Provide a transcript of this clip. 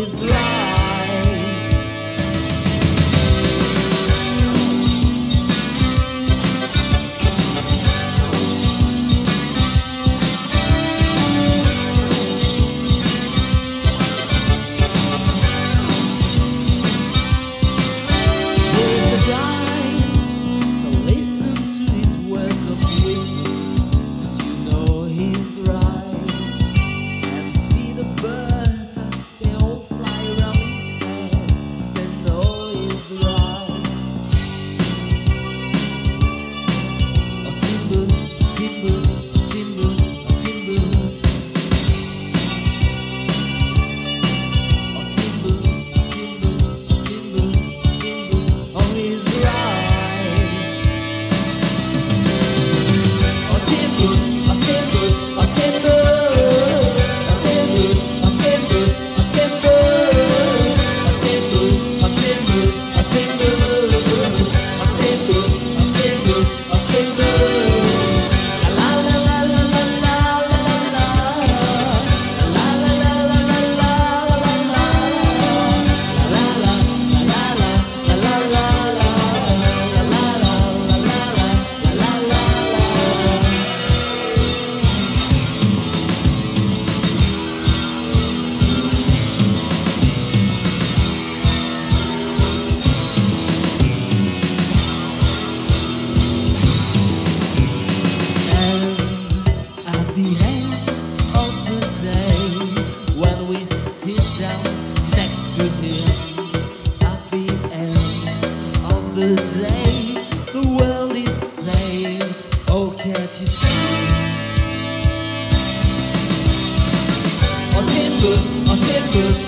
he's right. He's the guy, so listen to his words of wisdom, 'cause you know he's right. And see the birds as they all fly around his head, they know he's right. Oh Timbu, Timbu, Timbu, Timbu. Oh Timbu, Timbu, Timbu, Timbu. Oh he's right. Oh Timbu, oh Timbu, oh Timbu. Oh Timbu, oh Timbu, oh Timbu. Oh Timbu, oh Timbu, oh Timbu. Oh Timbu, oh Timbu, oh Timbu. La la la la la la la la la. La la la la la la la la. La la la la la la la la. La la la la la la la la. And at the end of the day, when we sit down next to him, at the end of the day, the world is saying, oh can't you see? Oh Timbu, oh Timbu,